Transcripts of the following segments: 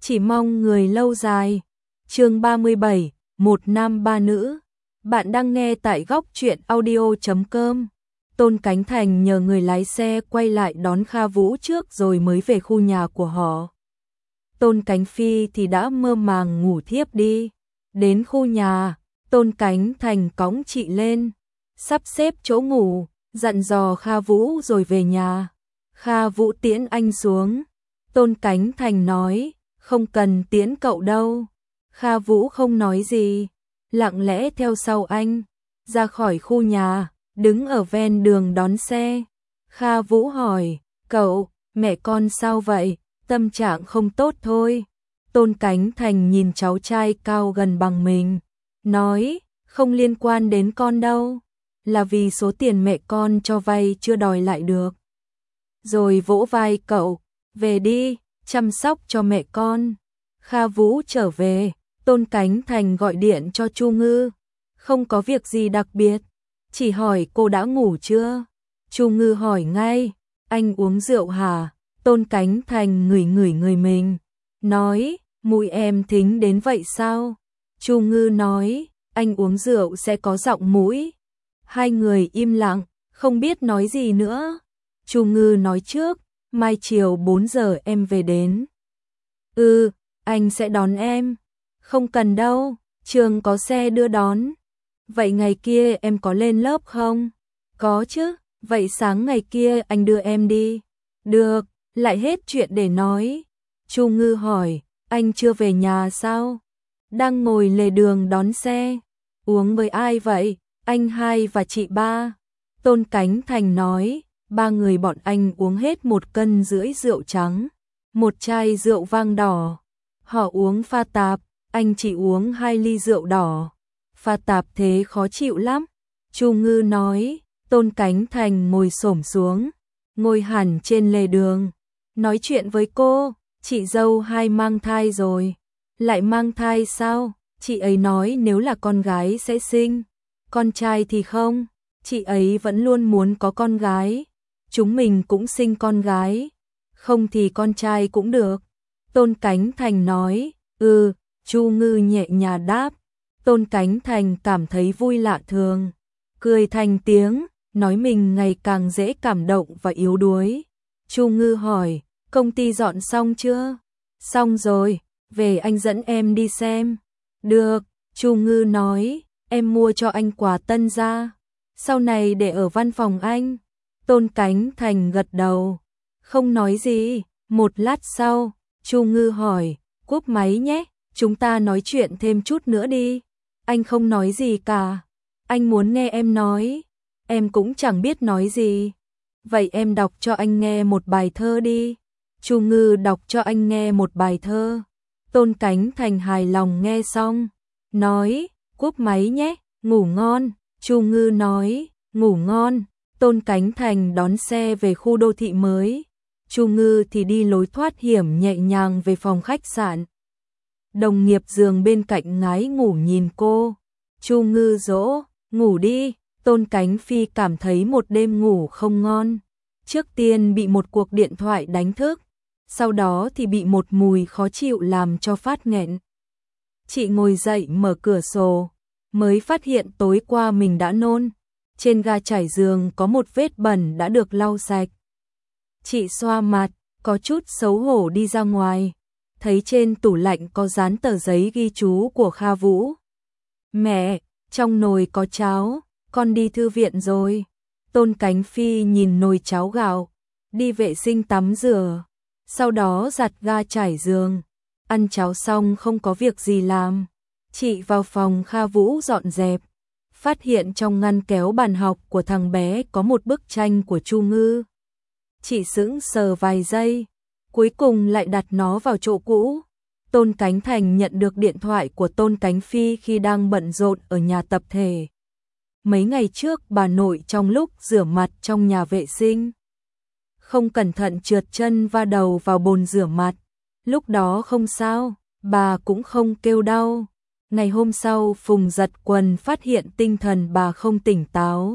chỉ mong người lâu dài. Chương 37, một nam ba nữ. Bạn đang nghe tại góc truyện audio.com. Tôn Cánh Thành nhờ người lái xe quay lại đón Kha Vũ trước rồi mới về khu nhà của họ. Tôn Cánh Phi thì đã mơ màng ngủ thiếp đi. Đến khu nhà, Tôn Cánh Thành cõng chị lên, sắp xếp chỗ ngủ, dặn dò Kha Vũ rồi về nhà. Kha Vũ tiễn anh xuống. Tôn Cánh Thành nói, không cần tiễn cậu đâu. Kha Vũ không nói gì, lặng lẽ theo sau anh, ra khỏi khu nhà, đứng ở ven đường đón xe. Kha Vũ hỏi, cậu, mẹ con sao vậy, tâm trạng không tốt thôi. Tôn Cánh Thành nhìn cháu trai cao gần bằng mình, nói, không liên quan đến con đâu, là vì số tiền mẹ con cho vay chưa đòi lại được. Rồi vỗ vai cậu, về đi, chăm sóc cho mẹ con. Kha Vũ trở về, Tôn Cánh Thành gọi điện cho Chu Ngư, không có việc gì đặc biệt, chỉ hỏi cô đã ngủ chưa. Chu Ngư hỏi ngay, anh uống rượu hả? Tôn Cánh Thành ngửi ngửi người mình, nói, mũi em thính đến vậy sao? Chu Ngư nói, anh uống rượu sẽ có giọng mũi. Hai người im lặng, không biết nói gì nữa. Chu Ngư nói trước, mai chiều 4 giờ em về đến. Anh sẽ đón em. Không cần đâu, trường có xe đưa đón. Vậy ngày kia em có lên lớp không? Có chứ, vậy sáng ngày kia anh đưa em đi. Được, lại hết chuyện để nói. Chu Ngư hỏi, anh chưa về nhà sao? Đang ngồi lề đường đón xe. Uống với ai vậy? Anh hai và chị ba. Tôn Cánh Thành nói, ba người bọn anh uống hết 1,5 cân rượu trắng, 1 chai rượu vang đỏ. Họ uống pha tạp, anh chỉ uống 2 ly rượu đỏ. Pha tạp thế khó chịu lắm. Chu Ngư nói. Tôn Cánh Thành ngồi xổm xuống, ngồi hẳn trên lề đường, nói chuyện với cô, chị dâu hai mang thai rồi. Lại mang thai sao? Chị ấy nói nếu là con gái sẽ sinh, con trai thì không. Chị ấy vẫn luôn muốn có con gái. Chúng mình cũng sinh con gái, không thì con trai cũng được. Tôn Cánh Thành nói, Chu Ngư nhẹ nhàng đáp. Tôn Cánh Thành cảm thấy vui lạ thường, cười thành tiếng, nói mình ngày càng dễ cảm động và yếu đuối. Chu Ngư hỏi, công ty dọn xong chưa? Xong rồi, về anh dẫn em đi xem. Được, Chu Ngư nói, em mua cho anh quà tân gia, sau này để ở văn phòng anh. Tôn Cánh Thành gật đầu, không nói gì. Một lát sau, Chu Ngư hỏi, cúp máy nhé, chúng ta nói chuyện thêm chút nữa đi. Anh không nói gì cả, anh muốn nghe em nói. Em cũng chẳng biết nói gì. Vậy em đọc cho anh nghe một bài thơ đi. Chu Ngư đọc cho anh nghe một bài thơ. Tôn Cánh Thành hài lòng nghe xong, nói, cúp máy nhé, ngủ ngon. Chu Ngư nói, ngủ ngon. Tôn Cánh Thành đón xe về khu đô thị mới. Chu Ngư thì đi lối thoát hiểm nhẹ nhàng về phòng khách sạn. Đồng nghiệp giường bên cạnh ngái ngủ nhìn cô. Chu Ngư dỗ, ngủ đi. Tôn Cánh Phi cảm thấy một đêm ngủ không ngon. Trước tiên bị một cuộc điện thoại đánh thức, sau đó thì bị một mùi khó chịu làm cho phát nghẹn. Chị ngồi dậy mở cửa sổ, mới phát hiện tối qua mình đã nôn. Trên ga trải giường có một vết bẩn đã được lau sạch. Chị xoa mặt, có chút xấu hổ đi ra ngoài, thấy trên tủ lạnh có dán tờ giấy ghi chú của Kha Vũ. Mẹ, trong nồi có cháo, con đi thư viện rồi. Tôn Cánh Phi nhìn nồi cháo gạo, đi vệ sinh tắm rửa, sau đó giặt ga trải giường. Ăn cháo xong không có việc gì làm, chị vào phòng Kha Vũ dọn dẹp, phát hiện trong ngăn kéo bàn học của thằng bé có một bức tranh của Chu Ngư. Chị sững sờ vài giây, cuối cùng lại đặt nó vào chỗ cũ. Tôn Cánh Thành nhận được điện thoại của Tôn Cánh Phi khi đang bận rộn ở nhà tập thể. Mấy ngày trước bà nội trong lúc rửa mặt trong nhà vệ sinh, không cẩn thận trượt chân va đầu vào bồn rửa mặt. Lúc đó không sao, bà cũng không kêu đau. Ngày hôm sau Phùng giật quần phát hiện tinh thần bà không tỉnh táo,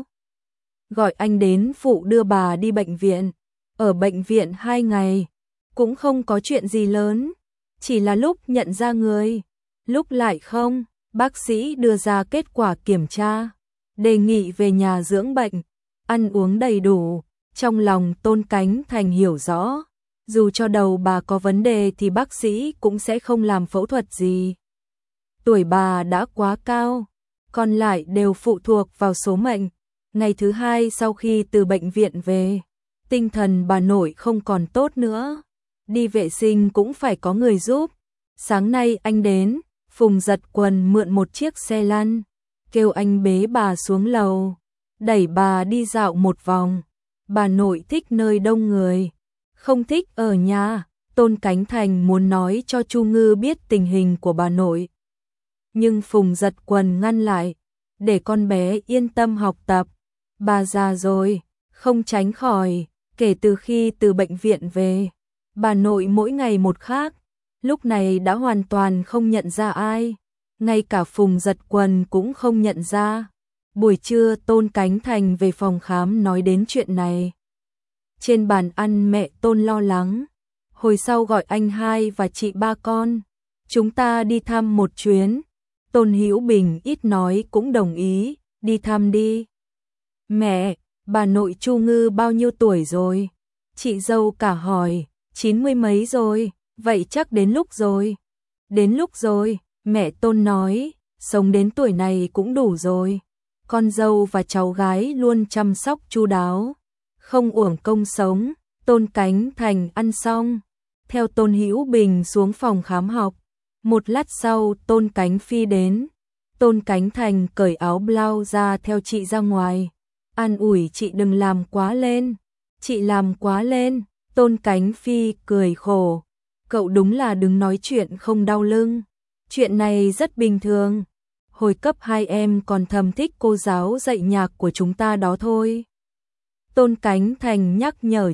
gọi anh đến phụ đưa bà đi bệnh viện. Ở bệnh viện 2 ngày, cũng không có chuyện gì lớn. chỉ là lúc nhận ra người, lúc lại không. Bác sĩ đưa ra kết quả kiểm tra, đề nghị về nhà dưỡng bệnh, ăn uống đầy đủ. Trong lòng Tôn Cánh Thành hiểu rõ, dù cho đầu bà có vấn đề thì bác sĩ cũng sẽ không làm phẫu thuật gì. Tuổi bà đã quá cao, còn lại đều phụ thuộc vào số mệnh. Ngày thứ hai sau khi từ bệnh viện về, tinh thần bà nội không còn tốt nữa. Đi vệ sinh cũng phải có người giúp. Sáng nay anh đến, Phùng Giật Quần mượn một chiếc xe lăn, kêu anh bế bà xuống lầu, đẩy bà đi dạo một vòng. Bà nội thích nơi đông người, không thích ở nhà. Tôn Cánh Thành muốn nói cho Chu Ngư biết tình hình của bà nội, nhưng Phùng Giật Quần ngăn lại, để con bé yên tâm học tập. Bà già rồi, không tránh khỏi. Kể từ khi từ bệnh viện về, bà nội mỗi ngày một khác, lúc này đã hoàn toàn không nhận ra ai, ngay cả Phùng Giật Quần cũng không nhận ra. Buổi trưa Tôn Cánh Thành về phòng khám nói đến chuyện này. Trên bàn ăn mẹ Tôn lo lắng, hồi sau gọi anh hai và chị ba con, chúng ta đi thăm một chuyến. Tôn Hữu Bình ít nói cũng đồng ý, đi thăm đi. Mẹ, bà nội Chu Ngư bao nhiêu tuổi rồi? Chị dâu cả hỏi, 90 mấy rồi, vậy chắc đến lúc rồi. Đến lúc rồi, mẹ Tôn nói, sống đến tuổi này cũng đủ rồi. Con dâu và cháu gái luôn chăm sóc chu đáo, không uổng công sống. Tôn Cánh Thành ăn xong, theo Tôn Hữu Bình xuống phòng khám học. Một lát sau Tôn Cánh Phi đến, Tôn Cánh Thành cởi áo blau ra theo chị ra ngoài, an ủi chị đừng làm quá lên. Chị làm quá lên. Tôn Cánh Phi cười khổ, cậu đúng là đừng nói chuyện không đau lưng, chuyện này rất bình thường. Hồi cấp 2 em còn thầm thích cô giáo dạy nhạc của chúng ta đó thôi. Tôn Cánh Thành nhắc nhở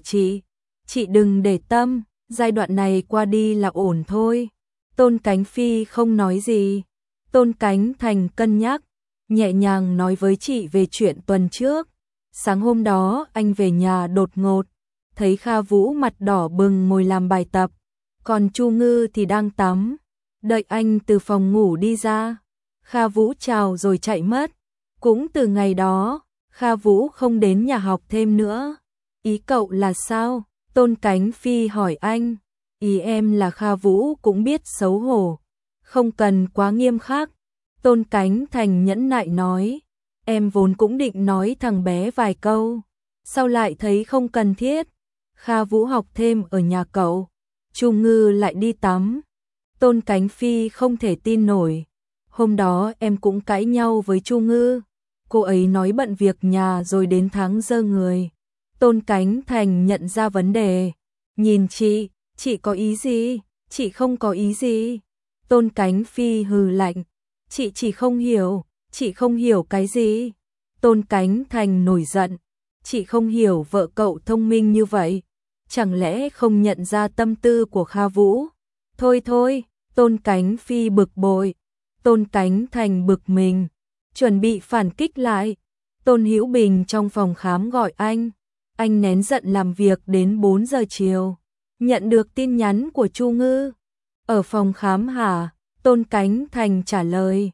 chị đừng để tâm, giai đoạn này qua đi là ổn thôi. Tôn Cánh Phi không nói gì. Tôn Cánh Thành cân nhắc, nhẹ nhàng nói với chị về chuyện tuần trước. Sáng hôm đó anh về nhà đột ngột, thấy Kha Vũ mặt đỏ bừng ngồi làm bài tập, còn Chu Ngư thì đang tắm. Đợi anh từ phòng ngủ đi ra, Kha Vũ chào rồi chạy mất. Cũng từ ngày đó, Kha Vũ không đến nhà học thêm nữa. Ý cậu là sao? Tôn Cánh Phi hỏi anh. Ý em là Kha Vũ cũng biết xấu hổ, không cần quá nghiêm khắc. Tôn Cánh Thành nhẫn nại nói, em vốn cũng định nói thằng bé vài câu, sau lại thấy không cần thiết. Kha Vũ học thêm ở nhà cậu, Chu Ngư lại đi tắm. Tôn Cánh Phi không thể tin nổi, hôm đó em cũng cãi nhau với Chu Ngư, cô ấy nói bận việc nhà rồi đến tháng dơ người. Tôn Cánh Thành nhận ra vấn đề, nhìn chị có ý gì? Chị không có ý gì. Tôn Cánh Phi hừ lạnh, chị chỉ không hiểu. Chị không hiểu cái gì? Tôn Cánh Thành nổi giận, chị không hiểu vợ cậu thông minh như vậy, chẳng lẽ không nhận ra tâm tư của Kha Vũ? Thôi, Tôn Cánh Phi bực bội. Tôn Cánh Thành bực mình, chuẩn bị phản kích lại. Tôn Hữu Bình trong phòng khám gọi anh nén giận làm việc đến 4 giờ chiều, nhận được tin nhắn của Chu Ngư. Ở phòng khám hả? Tôn Cánh Thành trả lời,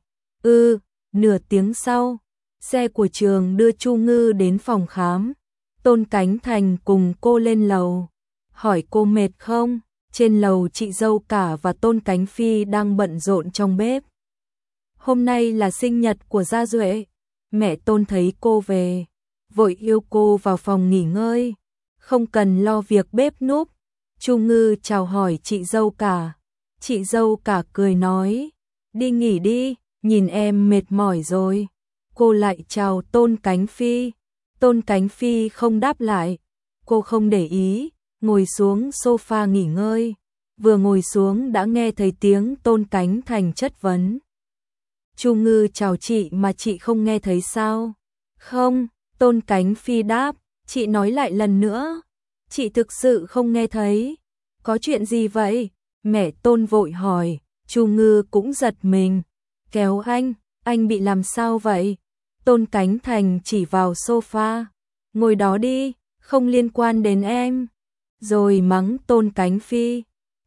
Nửa tiếng sau, xe của trường đưa Chu Ngư đến phòng khám. Tôn Cánh Thành cùng cô lên lầu, hỏi cô mệt không? Trên lầu chị dâu cả và Tôn Cánh Phi đang bận rộn trong bếp. Hôm nay là sinh nhật của Gia Duệ. Mẹ Tôn thấy cô về, vội yêu cô vào phòng nghỉ ngơi, không cần lo việc bếp núc. Chu Ngư chào hỏi chị dâu cả. Chị dâu cả cười nói, đi nghỉ đi, nhìn em mệt mỏi rồi. Cô lại chào Tôn Cánh Phi. Tôn Cánh Phi không đáp lại, cô không để ý, ngồi xuống sofa nghỉ ngơi. Vừa ngồi xuống đã nghe thấy tiếng Tôn Cánh Thành chất vấn. Chu Ngư chào chị mà chị không nghe thấy sao? Không, Tôn Cánh Phi đáp, chị nói lại lần nữa. Chị thực sự không nghe thấy. Có chuyện gì vậy? Mẹ Tôn vội hỏi. Chu Ngư cũng giật mình, kéo anh bị làm sao vậy? Tôn Cánh Thành chỉ vào sofa, ngồi đó đi, không liên quan đến em. Rồi mắng Tôn Cánh Phi.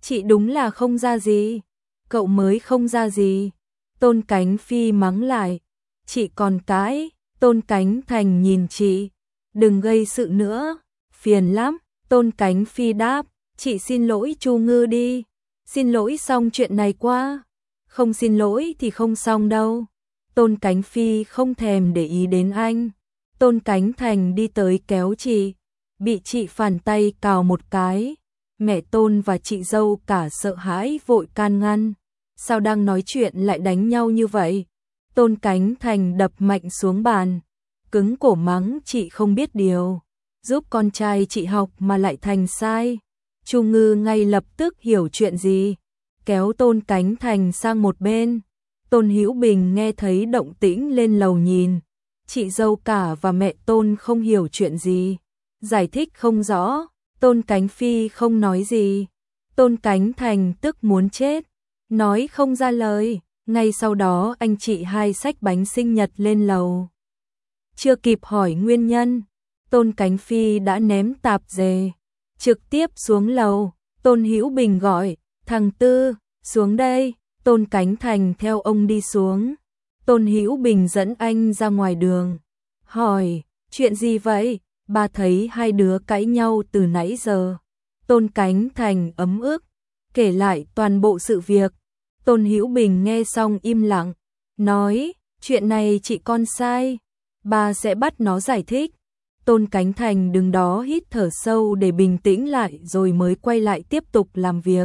Chị đúng là không ra gì. Cậu mới không ra gì. Tôn Cánh Phi mắng lại. Chị còn cãi. Tôn Cánh Thành nhìn chị. Đừng gây sự nữa. Phiền lắm. Tôn Cánh Phi đáp. Chị xin lỗi Chu Ngư đi. Xin lỗi xong chuyện này qua. Không xin lỗi thì không xong đâu. Tôn Cánh Phi không thèm để ý đến anh. Tôn Cánh Thành đi tới kéo chị. Bị chị phản tay cào một cái. Mẹ Tôn và chị dâu cả sợ hãi vội can ngăn. Sao đang nói chuyện lại đánh nhau như vậy? Tôn Cánh Thành đập mạnh xuống bàn. Cứng cổ mắng chị không biết điều. Giúp con trai chị học mà lại thành sai. Chu Ngư ngay lập tức hiểu chuyện gì. Kéo Tôn Cánh Thành sang một bên. Tôn Hữu Bình nghe thấy động tĩnh lên lầu nhìn. Chị dâu cả và mẹ Tôn không hiểu chuyện gì. Giải thích không rõ. Tôn Cánh Phi không nói gì. Tôn Cánh Thành tức muốn chết. Nói không ra lời. Ngay sau đó anh chị hai xách bánh sinh nhật lên lầu. Chưa kịp hỏi nguyên nhân, Tôn Cánh Phi đã ném tạp dề. Trực tiếp xuống lầu. Tôn Hữu Bình gọi. Thằng Tư, xuống đây. Tôn Cánh Thành theo ông đi xuống. Tôn Hữu Bình dẫn anh ra ngoài đường. Hỏi, chuyện gì vậy? Ba thấy hai đứa cãi nhau từ nãy giờ. Tôn Cánh Thành ấm ức, kể lại toàn bộ sự việc. Tôn Hữu Bình nghe xong im lặng, nói, chuyện này chị con sai. Ba sẽ bắt nó giải thích. Tôn Cánh Thành đứng đó hít thở sâu để bình tĩnh lại rồi mới quay lại tiếp tục làm việc.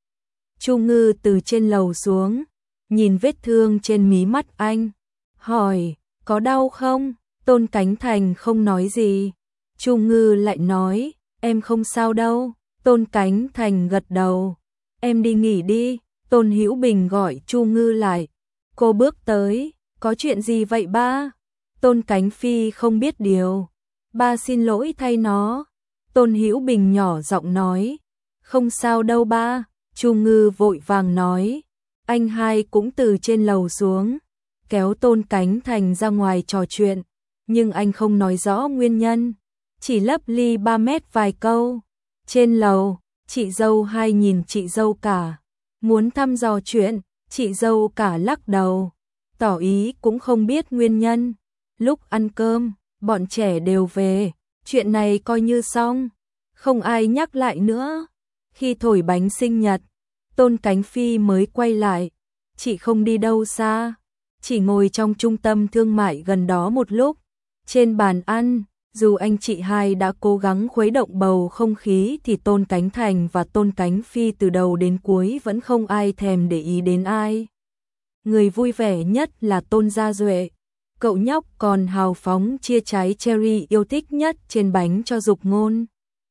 Chu Ngư từ trên lầu xuống, nhìn vết thương trên mí mắt anh. Hỏi, có đau không? Tôn Cánh Thành không nói gì. Chu Ngư lại nói, em không sao đâu. Tôn Cánh Thành gật đầu. Em đi nghỉ đi. Tôn Hữu Bình gọi Chu Ngư lại. Cô bước tới, có chuyện gì vậy ba? Tôn Cánh Phi không biết điều. Ba xin lỗi thay nó. Tôn Hữu Bình nhỏ giọng nói, không sao đâu ba. Chu Ngư vội vàng nói, anh hai cũng từ trên lầu xuống, kéo Tôn Cánh Thành ra ngoài trò chuyện, nhưng anh không nói rõ nguyên nhân, chỉ lấp ly 3 mét vài câu. Trên lầu, chị dâu hai nhìn chị dâu cả, muốn thăm dò chuyện, chị dâu cả lắc đầu, tỏ ý cũng không biết nguyên nhân. Lúc ăn cơm, bọn trẻ đều về, chuyện này coi như xong, không ai nhắc lại nữa. Khi thổi bánh sinh nhật, Tôn Cánh Phi mới quay lại, chị không đi đâu xa, chỉ ngồi trong trung tâm thương mại gần đó một lúc. Trên bàn ăn, dù anh chị hai đã cố gắng khuấy động bầu không khí thì Tôn Cánh Thành và Tôn Cánh Phi từ đầu đến cuối vẫn không ai thèm để ý đến ai. Người vui vẻ nhất là Tôn Gia Duệ, cậu nhóc còn hào phóng chia trái cherry yêu thích nhất trên bánh cho Dục Ngôn.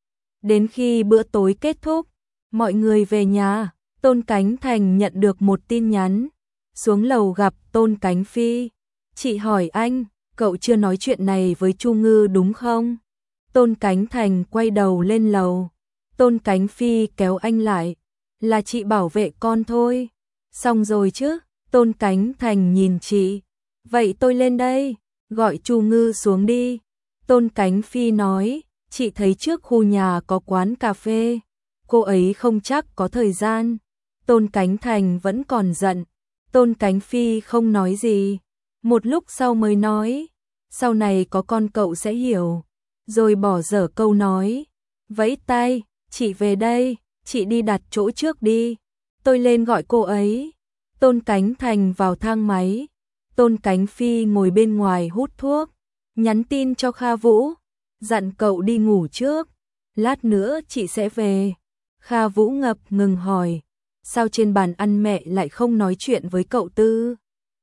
Đến khi bữa tối kết thúc, mọi người về nhà, Tôn Cánh Thành nhận được một tin nhắn. Xuống lầu gặp Tôn Cánh Phi. Chị hỏi anh, cậu chưa nói chuyện này với Chu Ngư đúng không? Tôn Cánh Thành quay đầu lên lầu. Tôn Cánh Phi kéo anh lại. Là chị bảo vệ con thôi. Xong rồi chứ? Tôn Cánh Thành nhìn chị. Vậy tôi lên đây, gọi Chu Ngư xuống đi. Tôn Cánh Phi nói, chị thấy trước khu nhà có quán cà phê. Cô ấy không chắc có thời gian. Tôn Cánh Thành vẫn còn giận. Tôn Cánh Phi không nói gì. Một lúc sau mới nói, sau này có con cậu sẽ hiểu. Rồi bỏ dở câu nói. Vẫy tay, chị về đây, chị đi đặt chỗ trước đi. Tôi lên gọi cô ấy. Tôn Cánh Thành vào thang máy. Tôn Cánh Phi ngồi bên ngoài hút thuốc. Nhắn tin cho Kha Vũ. Dặn cậu đi ngủ trước. Lát nữa chị sẽ về. Kha Vũ ngập ngừng hỏi. Sao trên bàn ăn mẹ lại không nói chuyện với cậu Tư?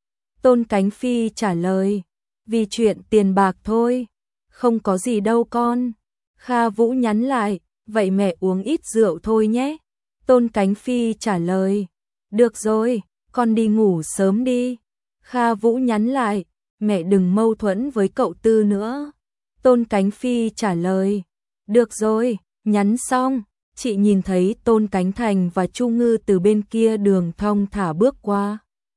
Tôn Cánh Phi trả lời. Vì chuyện tiền bạc thôi. Không có gì đâu con. Kha Vũ nhắn lại. Vậy mẹ uống ít rượu thôi nhé. Tôn Cánh Phi trả lời. Được rồi, con đi ngủ sớm đi. Kha Vũ nhắn lại. Mẹ đừng mâu thuẫn với cậu Tư nữa. Tôn Cánh Phi trả lời. Được rồi, nhắn xong. Chị nhìn thấy Tôn Cánh Thành và Chu Ngư từ bên kia đường thong thả bước qua.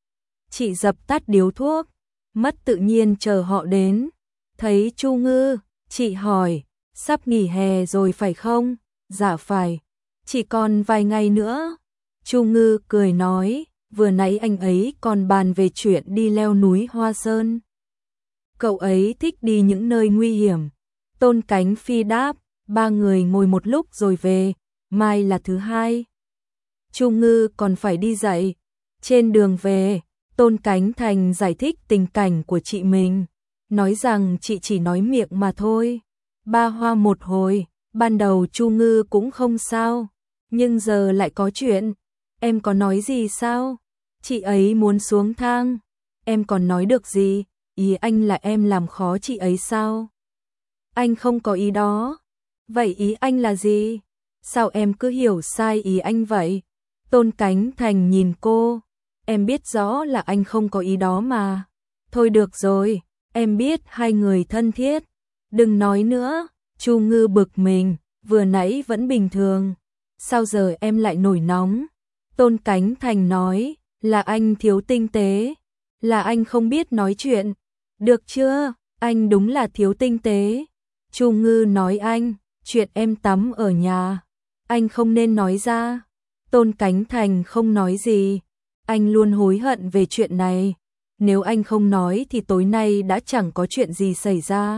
Chị dập tắt điếu thuốc, mất tự nhiên chờ họ đến. Thấy Chu Ngư, chị hỏi, sắp nghỉ hè rồi phải không? Dạ phải. chỉ còn vài ngày nữa. Chu Ngư cười nói, vừa nãy anh ấy còn bàn về chuyện đi leo núi Hoa Sơn. Cậu ấy thích đi những nơi nguy hiểm. Tôn Cánh Phi đáp, ba người ngồi một lúc rồi về, mai là thứ hai. Chu Ngư còn phải đi dạy. Trên đường về, Tôn Cánh Thành giải thích tình cảnh của chị mình, nói rằng chị chỉ nói miệng mà thôi. Ba hoa một hồi, ban đầu Chu Ngư cũng không sao, nhưng giờ lại có chuyện. Em có nói gì sao? Chị ấy muốn xuống thang. Em còn nói được gì? Ý anh là em làm khó chị ấy sao? Anh không có ý đó. Vậy ý anh là gì? Sao em cứ hiểu sai ý anh vậy? Tôn Cánh Thành nhìn cô. Em biết rõ là anh không có ý đó mà. Thôi được rồi, em biết hai người thân thiết. Đừng nói nữa. Chu Ngư bực mình, vừa nãy vẫn bình thường. Sao giờ em lại nổi nóng? Tôn Cánh Thành nói, là anh thiếu tinh tế. Là anh không biết nói chuyện. Được chưa? Anh đúng là thiếu tinh tế. Chu Ngư nói anh, chuyện em tắm ở nhà, anh không nên nói ra. Tôn Cánh Thành không nói gì. Anh luôn hối hận về chuyện này. Nếu anh không nói thì tối nay đã chẳng có chuyện gì xảy ra.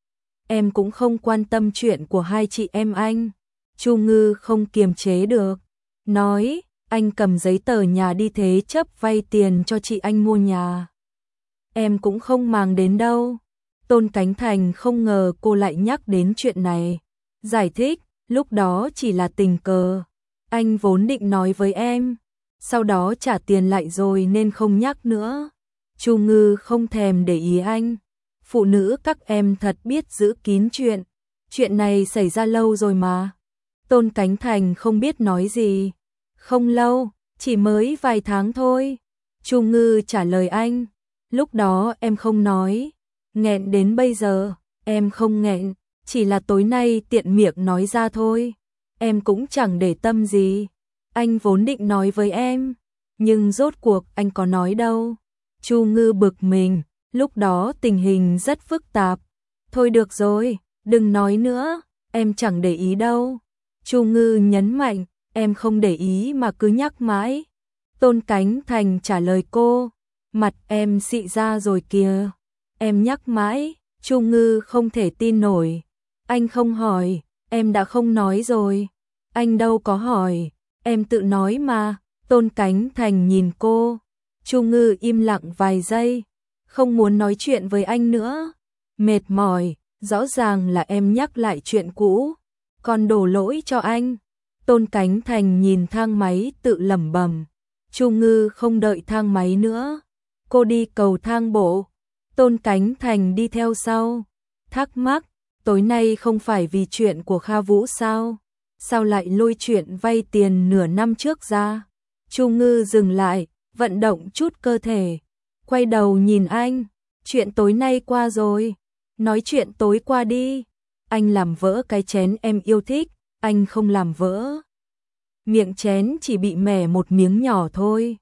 Em cũng không quan tâm chuyện của hai chị em anh. Chu Ngư không kiềm chế được. Nói, anh cầm giấy tờ nhà đi thế chấp vay tiền cho chị anh mua nhà. Em cũng không màng đến đâu. Tôn Cánh Thành không ngờ cô lại nhắc đến chuyện này. Giải thích, lúc đó chỉ là tình cờ. Anh vốn định nói với em, sau đó trả tiền lại rồi nên không nhắc nữa. Chu Ngư không thèm để ý anh. Phụ nữ các em thật biết giữ kín chuyện. Chuyện này xảy ra lâu rồi mà. Tôn Cánh Thành không biết nói gì. Không lâu, chỉ mới vài tháng thôi. Chu Ngư trả lời anh. Lúc đó em không nói. Nghẹn đến bây giờ, em không nghẹn. Chỉ là tối nay tiện miệng nói ra thôi. Em cũng chẳng để tâm gì. Anh vốn định nói với em, nhưng rốt cuộc anh có nói đâu. Chu Ngư bực mình, lúc đó tình hình rất phức tạp. Thôi được rồi, đừng nói nữa, em chẳng để ý đâu. Chu Ngư nhấn mạnh, em không để ý mà cứ nhắc mãi. Tôn Cánh Thành trả lời cô, mặt em xị ra rồi kìa. Em nhắc mãi. Chu Ngư không thể tin nổi. Anh không hỏi, em đã không nói rồi. Anh đâu có hỏi, em tự nói mà. Tôn Cánh Thành nhìn cô. Chu Ngư im lặng vài giây, không muốn nói chuyện với anh nữa. Mệt mỏi, rõ ràng là em nhắc lại chuyện cũ, còn đổ lỗi cho anh. Tôn Cánh Thành nhìn thang máy tự lẩm bẩm. Chu Ngư không đợi thang máy nữa, cô đi cầu thang bộ. Tôn Cánh Thành đi theo sau, thắc mắc, tối nay không phải vì chuyện của Kha Vũ sao? Sao lại lôi chuyện vay tiền nửa năm trước ra? Chu Ngư dừng lại, vận động chút cơ thể, quay đầu nhìn anh, chuyện tối nay qua rồi, nói chuyện tối qua đi. Anh làm vỡ cái chén em yêu thích, anh không làm vỡ. Miệng chén chỉ bị mẻ một miếng nhỏ thôi.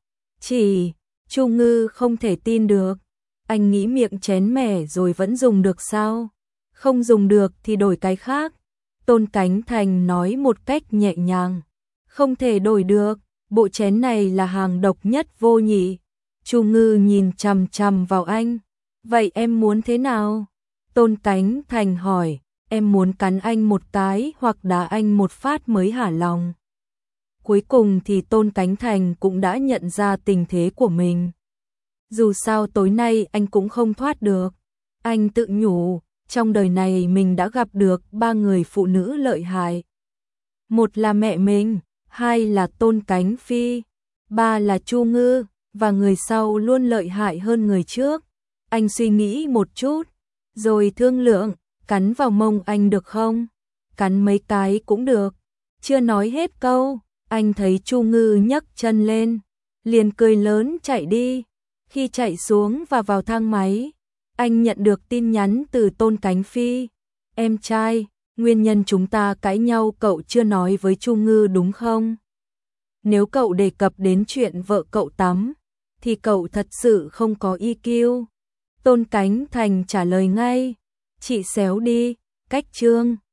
Chu Ngư không thể tin được. Anh nghĩ miệng chén mẻ rồi vẫn dùng được sao? Không dùng được thì đổi cái khác. Tôn Cánh Thành nói một cách nhẹ nhàng. Không thể đổi được, bộ chén này là hàng độc nhất vô nhị. Chu Ngư nhìn chằm chằm vào anh. Vậy em muốn thế nào? Tôn Cánh Thành hỏi. Em muốn cắn anh một cái hoặc đá anh một phát mới hả lòng. Cuối cùng thì Tôn Cánh Thành cũng đã nhận ra tình thế của mình. Dù sao tối nay anh cũng không thoát được. Anh tự nhủ, trong đời này mình đã gặp được 3 người phụ nữ lợi hại. Một là mẹ mình, hai là Tôn Cánh Phi, ba là Chu Ngư, và người sau luôn lợi hại hơn người trước. Anh suy nghĩ một chút, rồi thương lượng, cắn vào mông anh được không? Cắn mấy cái cũng được. Chưa nói hết câu, anh thấy Chu Ngư nhấc chân lên, liền cười lớn chạy đi. Khi chạy xuống và vào thang máy, anh nhận được tin nhắn từ Tôn Cánh Phi. Em trai, nguyên nhân chúng ta cãi nhau cậu chưa nói với Chu Ngư đúng không? Nếu cậu đề cập đến chuyện vợ cậu tắm, thì cậu thật sự không có EQ. Tôn Cánh Thành trả lời ngay, chị xéo đi, cách chương.